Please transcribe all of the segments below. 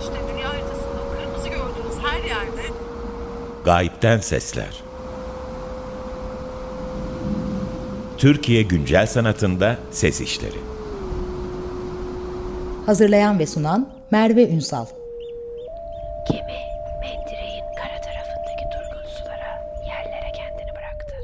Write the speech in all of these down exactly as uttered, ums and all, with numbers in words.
İşte dünya haritasında kırmızı gördüğünüz her yerde Gayipten Sesler. Türkiye Güncel Sanatında Ses İşleri. Hazırlayan ve sunan Merve Ünsal. Gemi mendireğin kara tarafındaki durgun sulara, yerlere kendini bıraktı.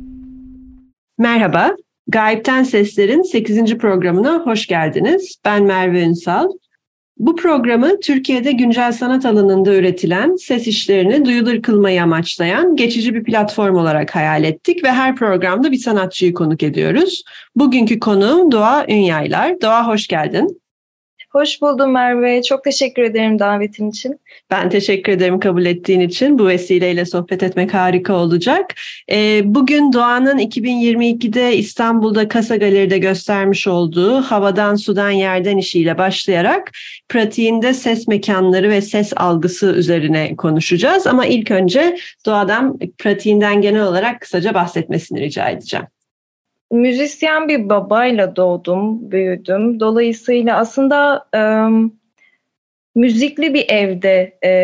Merhaba, Gayipten Sesler'in sekizinci programına hoş geldiniz. Ben Merve Ünsal. Bu programı Türkiye'de güncel sanat alanında üretilen ses işlerini duyulur kılmayı amaçlayan geçici bir platform olarak hayal ettik ve her programda bir sanatçıyı konuk ediyoruz. Bugünkü konuğum Doğa Ünyaylar. Doğa, hoş geldin. Hoş buldum Merve. Çok teşekkür ederim davetin için. Ben teşekkür ederim kabul ettiğin için. Bu vesileyle sohbet etmek harika olacak. Ee, bugün Doğan'ın iki bin yirmi ikide İstanbul'da Kasa Galeri'de göstermiş olduğu Havadan Sudan Yerden işiyle başlayarak pratiğinde ses mekanları ve ses algısı üzerine konuşacağız. Ama ilk önce Doğa'dan pratiğinden genel olarak kısaca bahsetmesini rica edeceğim. Müzisyen bir babayla doğdum, büyüdüm. Dolayısıyla aslında e, müzikli bir evde e,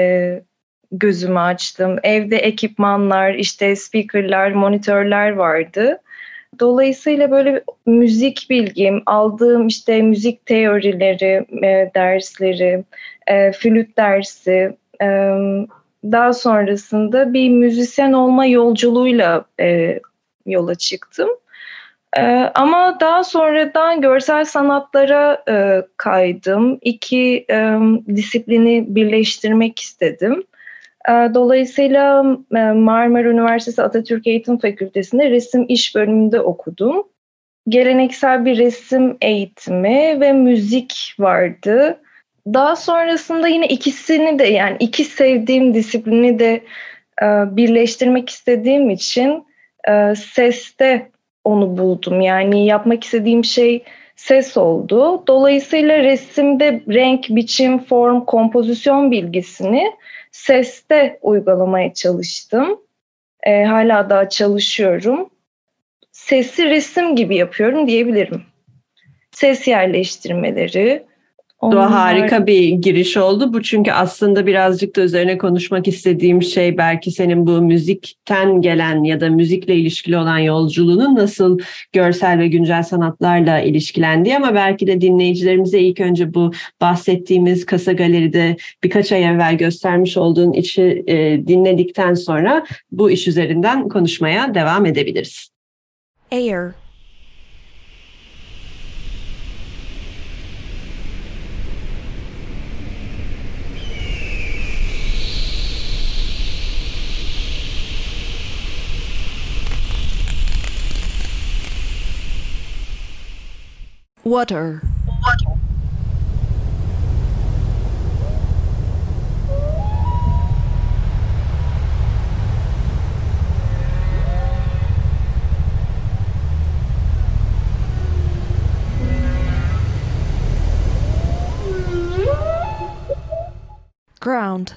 gözümü açtım. Evde ekipmanlar, işte speakerlar, monitörler vardı. Dolayısıyla böyle müzik bilgim, aldığım işte müzik teorileri, e, dersleri, e, flüt dersi, e, daha sonrasında bir müzisyen olma yolculuğuyla e, yola çıktım. Ee, ama daha sonradan görsel sanatlara e, kaydım. İki e, disiplini birleştirmek istedim. E, dolayısıyla e, Marmara Üniversitesi Atatürk Eğitim Fakültesi'nde resim iş bölümünde okudum. Geleneksel bir resim eğitimi ve müzik vardı. Daha sonrasında yine ikisini de, yani iki sevdiğim disiplini de e, birleştirmek istediğim için e, seste onu buldum. Yani yapmak istediğim şey ses oldu. Dolayısıyla resimde renk, biçim, form, kompozisyon bilgisini seste uygulamaya çalıştım. E, hala daha çalışıyorum. Sesi resim gibi yapıyorum diyebilirim. Ses yerleştirmeleri. Doğa, harika bir giriş oldu. Bu çünkü aslında birazcık da üzerine konuşmak istediğim şey belki senin bu müzikten gelen ya da müzikle ilişkili olan yolculuğunun nasıl görsel ve güncel sanatlarla ilişkilendiği, ama belki de dinleyicilerimize ilk önce bu bahsettiğimiz Kasa Galeri'de birkaç ay evvel göstermiş olduğun işi e, dinledikten sonra bu iş üzerinden konuşmaya devam edebiliriz. Air. Water. Ground.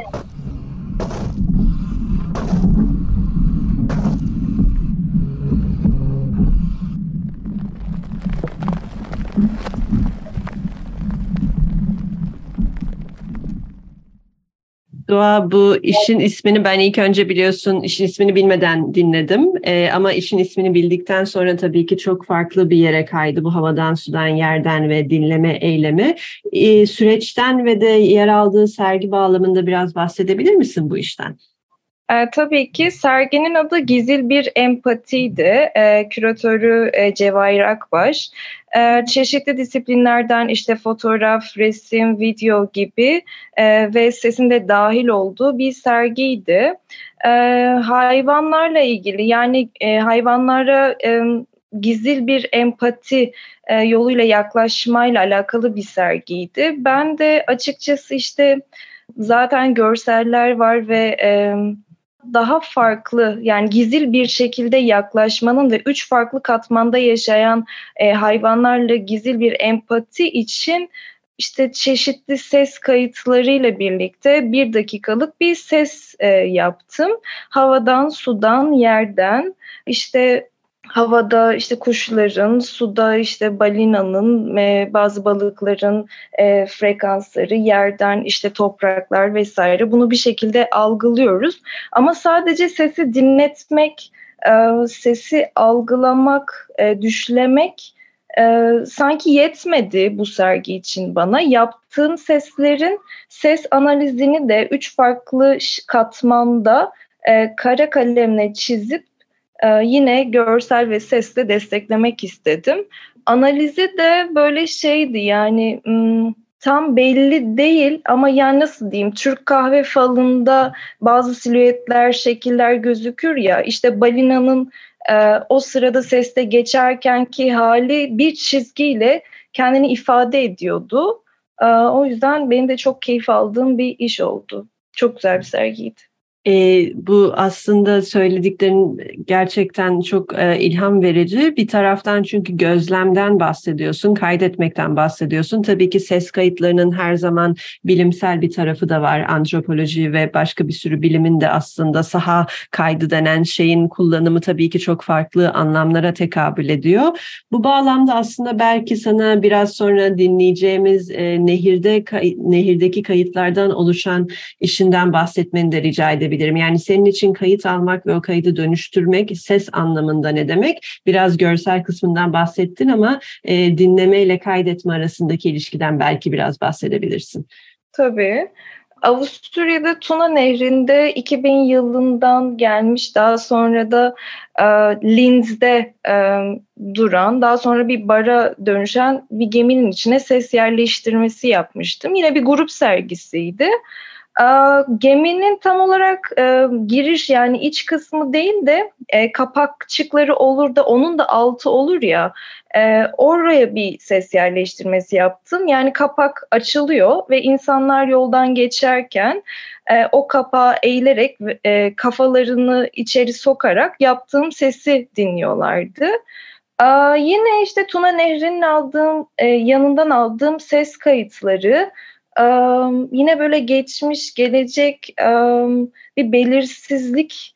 Doğa, bu işin ismini ben ilk önce biliyorsun işin ismini bilmeden dinledim. Ee, ama işin ismini bildikten sonra tabii ki çok farklı bir yere kaydı bu havadan, sudan, yerden ve dinleme eylemi. Ee, süreçten ve de yer aldığı sergi bağlamında biraz bahsedebilir misin bu işten? E, tabii ki serginin adı Gizil Bir Empatiydi. E, küratörü e, Cevahir Akbaş. E, çeşitli disiplinlerden işte fotoğraf, resim, video gibi e, ve sesin de dahil olduğu bir sergiydi. E, hayvanlarla ilgili, yani e, hayvanlara e, gizil bir empati e, yoluyla yaklaşmayla alakalı bir sergiydi. Ben de açıkçası işte zaten görseller var ve e, daha farklı, yani gizil bir şekilde yaklaşmanın ve üç farklı katmanda yaşayan e, hayvanlarla gizil bir empati için işte çeşitli ses kayıtlarıyla birlikte bir dakikalık bir ses e, yaptım. Havadan, sudan, yerden, işte havada işte kuşların, suda işte balinanın, e, bazı balıkların e, frekansları, yerden işte topraklar vesaire, bunu bir şekilde algılıyoruz. Ama sadece sesi dinletmek, e, sesi algılamak, e, düşlemek e, sanki yetmedi bu sergi için bana. Yaptığım seslerin ses analizini de üç farklı katmanda e, kara kalemle çizip Ee, yine görsel ve sesle desteklemek istedim. Analizi de böyle şeydi, yani m, tam belli değil ama yani nasıl diyeyim, Türk kahve falında bazı silüetler, şekiller gözükür ya, işte balinanın e, o sırada seste geçerkenki hali bir çizgiyle kendini ifade ediyordu. E, o yüzden benim de çok keyif aldığım bir iş oldu. Çok güzel bir sergiydi. E, bu aslında söylediklerin gerçekten çok e, ilham verici. Bir taraftan çünkü gözlemden bahsediyorsun, kaydetmekten bahsediyorsun. Tabii ki ses kayıtlarının her zaman bilimsel bir tarafı da var. Antropoloji ve başka bir sürü bilimin de aslında saha kaydı denen şeyin kullanımı tabii ki çok farklı anlamlara tekabül ediyor. Bu bağlamda aslında belki sana biraz sonra dinleyeceğimiz e, nehirde kay- nehirdeki kayıtlardan oluşan işinden bahsetmeni de rica edebilirim. Yani senin için kayıt almak ve o kaydı dönüştürmek ses anlamında ne demek? Biraz görsel kısmından bahsettin ama e, dinleme ile kaydetme arasındaki ilişkiden belki biraz bahsedebilirsin. Tabii. Avusturya'da Tuna Nehri'nde iki bin yılından gelmiş, daha sonra da e, Linz'de e, duran, daha sonra bir bara dönüşen bir geminin içine ses yerleştirmesi yapmıştım. Yine bir grup sergisiydi. E, geminin tam olarak e, giriş, yani iç kısmı değil de e, kapakçıkları olur da onun da altı olur ya, e, oraya bir ses yerleştirmesi yaptım. Yani kapak açılıyor ve insanlar yoldan geçerken e, o kapağı eğilerek e, kafalarını içeri sokarak yaptığım sesi dinliyorlardı. E, yine işte Tuna Nehri'nin aldığım, e, yanından aldığım ses kayıtları, Um, yine böyle geçmiş, gelecek, um, bir belirsizlik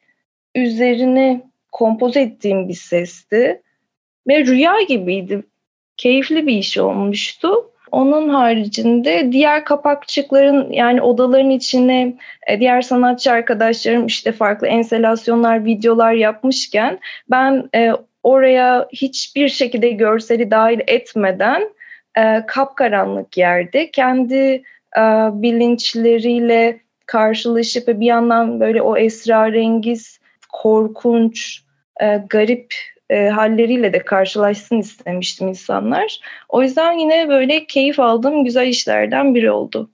üzerine kompoze ettiğim bir sesti. Ve rüya gibiydi. Keyifli bir iş olmuştu. Onun haricinde diğer kapakçıkların, yani odaların içine diğer sanatçı arkadaşlarım işte farklı enstalasyonlar, videolar yapmışken ben e, oraya hiçbir şekilde görseli dahil etmeden e, kapkaranlık yerde kendi e, bilinçleriyle karşılaşıp ve bir yandan böyle o esrarengiz, korkunç, e, garip e, halleriyle de karşılaşsın istemiştim insanlar. O yüzden yine böyle keyif aldığım güzel işlerden biri oldu.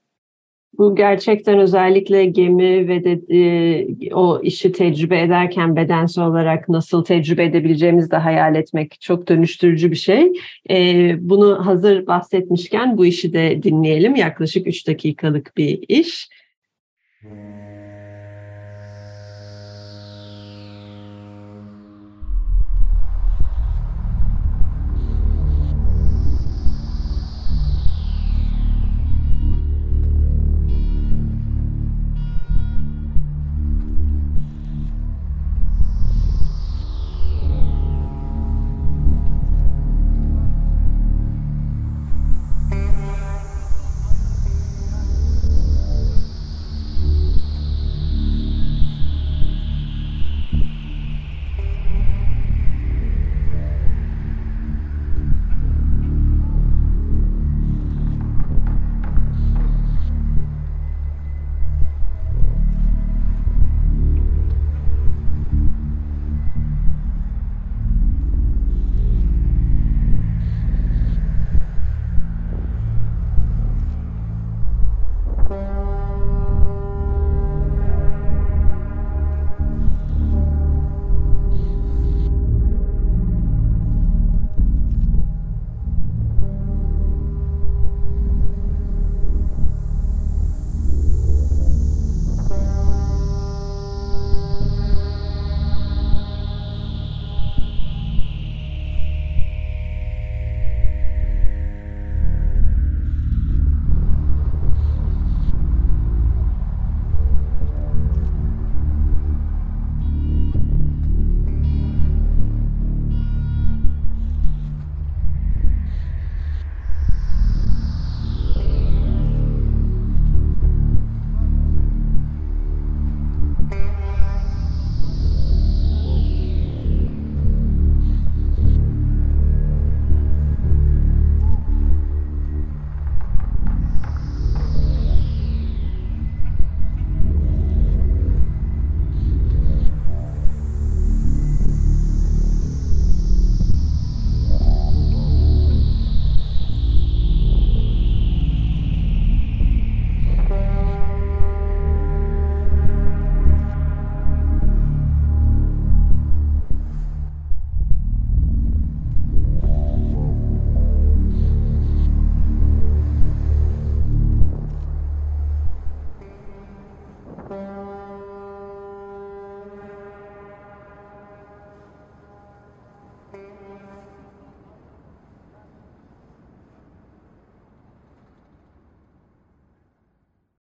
Bu gerçekten özellikle gemi ve de e, o işi tecrübe ederken bedensel olarak nasıl tecrübe edebileceğimizi de hayal etmek çok dönüştürücü bir şey. E, bunu hazır bahsetmişken bu işi de dinleyelim. Yaklaşık üç dakikalık bir iş.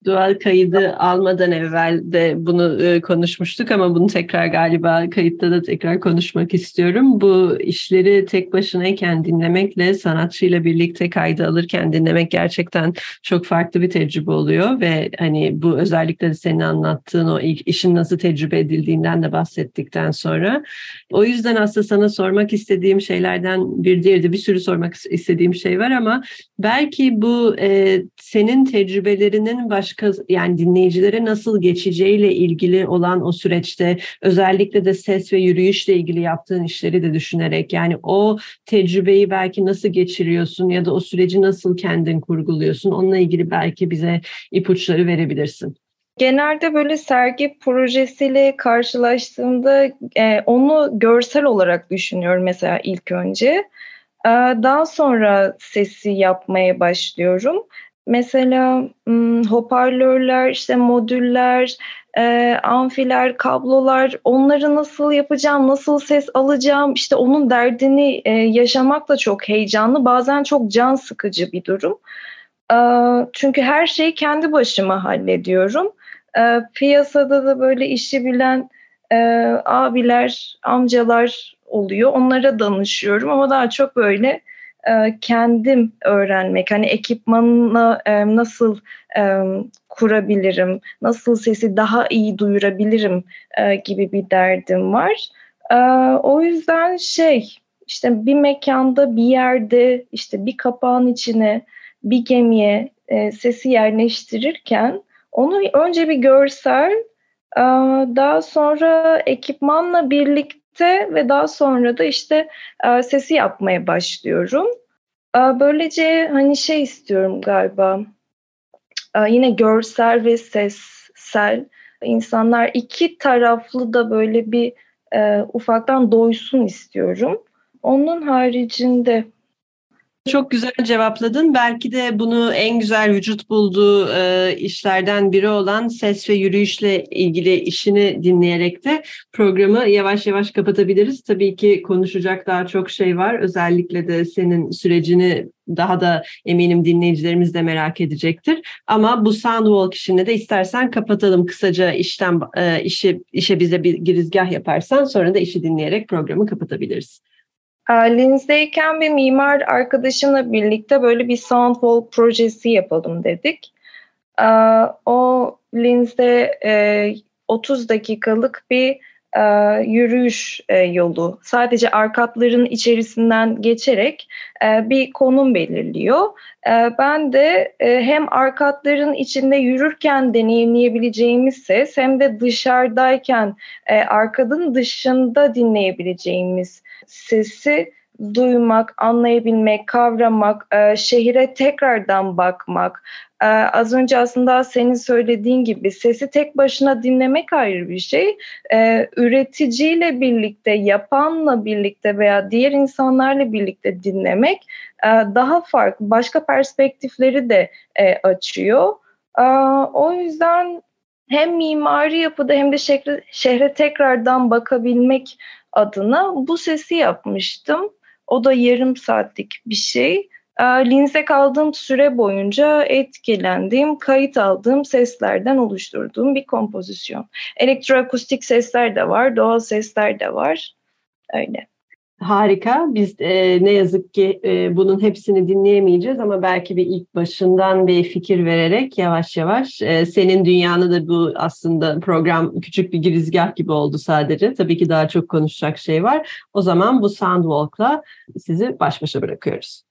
Doğal kaydı almadan evvel de bunu e, konuşmuştuk ama bunu tekrar galiba kayıtta da tekrar konuşmak istiyorum. Bu işleri tek başınayken dinlemekle sanatçıyla birlikte kaydı alırken dinlemek gerçekten çok farklı bir tecrübe oluyor ve hani bu özellikle de senin anlattığın o ilk işin nasıl tecrübe edildiğinden de bahsettikten sonra. O yüzden aslında sana sormak istediğim şeylerden bir diğeri de bir sürü sormak istediğim şey var ama belki bu e, senin tecrübelerinin başka yani dinleyicilere nasıl geçeceğiyle ilgili olan o süreçte özellikle de ses ve yürüyüşle ilgili yaptığın işleri de düşünerek yani o tecrübeyi belki nasıl geçiriyorsun ya da o süreci nasıl kendin kurguluyorsun onunla ilgili belki bize ipuçları verebilirsin. Genelde böyle sergi projesiyle karşılaştığımda e, onu görsel olarak düşünüyorum mesela ilk önce. E, daha sonra sesi yapmaya başlıyorum. Mesela hmm, hoparlörler, işte modüller, e, amfiler, kablolar, onları nasıl yapacağım, nasıl ses alacağım, işte onun derdini e, yaşamak da çok heyecanlı, bazen çok can sıkıcı bir durum. E, çünkü her şeyi kendi başıma hallediyorum. E, piyasada da böyle işi bilen e, abiler, amcalar oluyor, onlara danışıyorum ama daha çok böyle kendim öğrenmek, hani ekipmanla e, nasıl e, kurabilirim, nasıl sesi daha iyi duyurabilirim e, gibi bir derdim var. E, o yüzden şey, işte bir mekanda, bir yerde, işte bir kapağın içine, bir gemiye e, sesi yerleştirirken onu önce bir görsel, e, daha sonra ekipmanla birlikte ve daha sonra da işte e, sesi yapmaya başlıyorum. E, böylece hani şey istiyorum galiba, e, yine görsel ve sessel, insanlar iki taraflı da böyle bir e, ufaktan doysun istiyorum. Onun haricinde Çok güzel cevapladın. Belki de bunu en güzel vücut bulduğu e, işlerden biri olan ses ve yürüyüşle ilgili işini dinleyerek de programı yavaş yavaş kapatabiliriz. Tabii ki konuşacak daha çok şey var. Özellikle de senin sürecini daha da eminim dinleyicilerimiz de merak edecektir. Ama bu Soundwalk işini de istersen kapatalım kısaca işten e, işi işe bize bir girizgah yaparsan sonra da işi dinleyerek programı kapatabiliriz. Linz'deyken bir mimar arkadaşımla birlikte böyle bir Soundwalk projesi yapalım dedik. O Linz'de otuz dakikalık bir yürüyüş yolu. Sadece arkadların içerisinden geçerek bir konum belirliyor. Ben de hem arkadların içinde yürürken deneyimleyebileceğimiz ses hem de dışarıdayken arkadın dışında dinleyebileceğimiz sesi duymak, anlayabilmek, kavramak, şehire tekrardan bakmak. Az önce aslında senin söylediğin gibi sesi tek başına dinlemek ayrı bir şey. Üreticiyle birlikte, yapanla birlikte veya diğer insanlarla birlikte dinlemek daha farklı, başka perspektifleri de açıyor. O yüzden hem mimari yapıda hem de şehre, şehre tekrardan bakabilmek adına bu sesi yapmıştım. O da yarım saatlik bir şey. Linz'de kaldığım süre boyunca etkilendiğim, kayıt aldığım seslerden oluşturduğum bir kompozisyon. Elektroakustik sesler de var, doğal sesler de var. Öyle. Harika. Biz e, ne yazık ki e, bunun hepsini dinleyemeyeceğiz ama belki bir ilk başından bir fikir vererek yavaş yavaş e, senin dünyanı da bu aslında program küçük bir girizgah gibi oldu sadece. Tabii ki daha çok konuşacak şey var. O zaman bu Soundwalk'la sizi baş başa bırakıyoruz.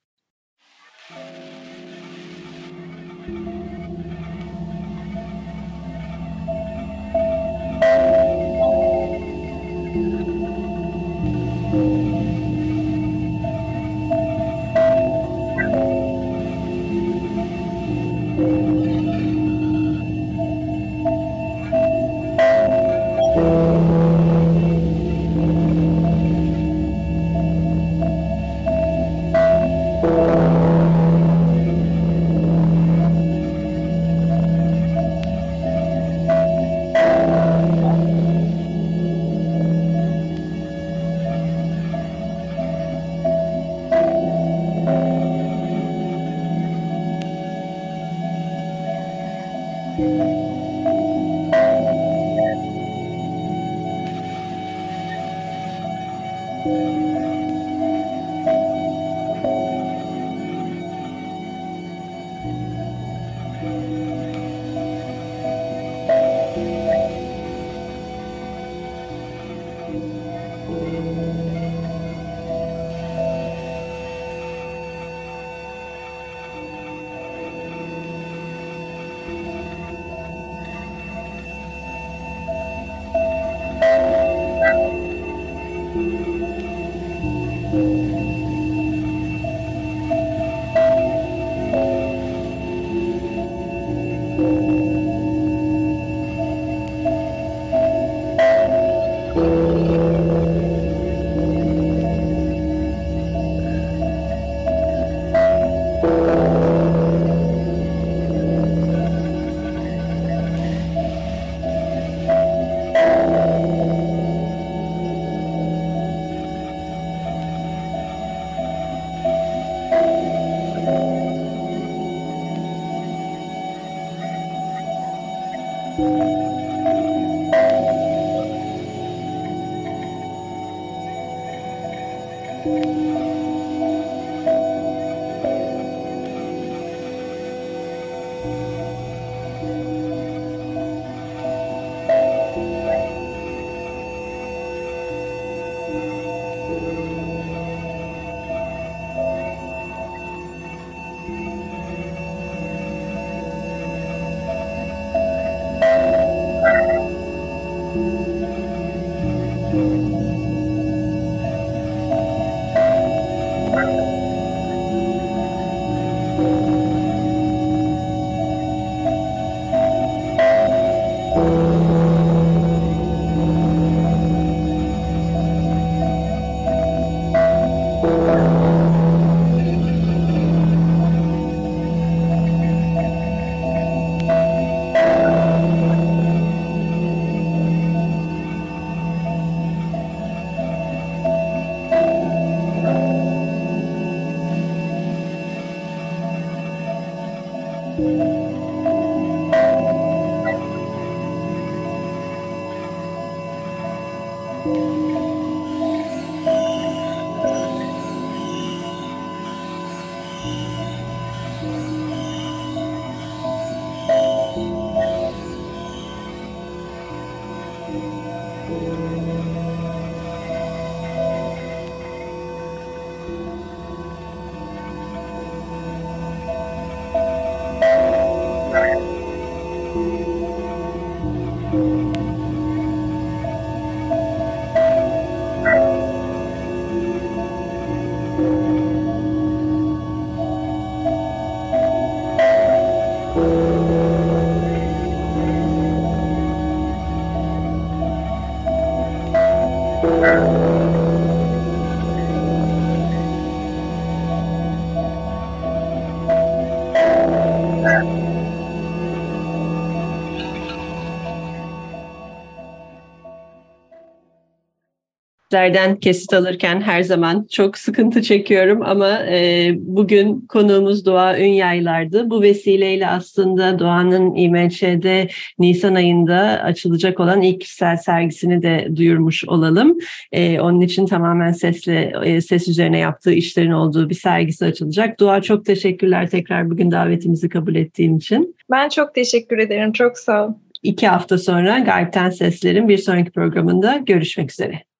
Sizlerden kesit alırken her zaman çok sıkıntı çekiyorum ama e, bugün konuğumuz Doğa Ünyaylar'dı. Bu vesileyle aslında Doğan'ın İ M Ç'de Nisan ayında açılacak olan ilk kişisel sergisini de duyurmuş olalım. E, onun için tamamen sesle e, ses üzerine yaptığı işlerin olduğu bir sergisi açılacak. Doğa, çok teşekkürler tekrar bugün davetimizi kabul ettiğin için. Ben çok teşekkür ederim. Çok sağ ol. İki hafta sonra Gayb'ten Sesler'in bir sonraki programında görüşmek üzere.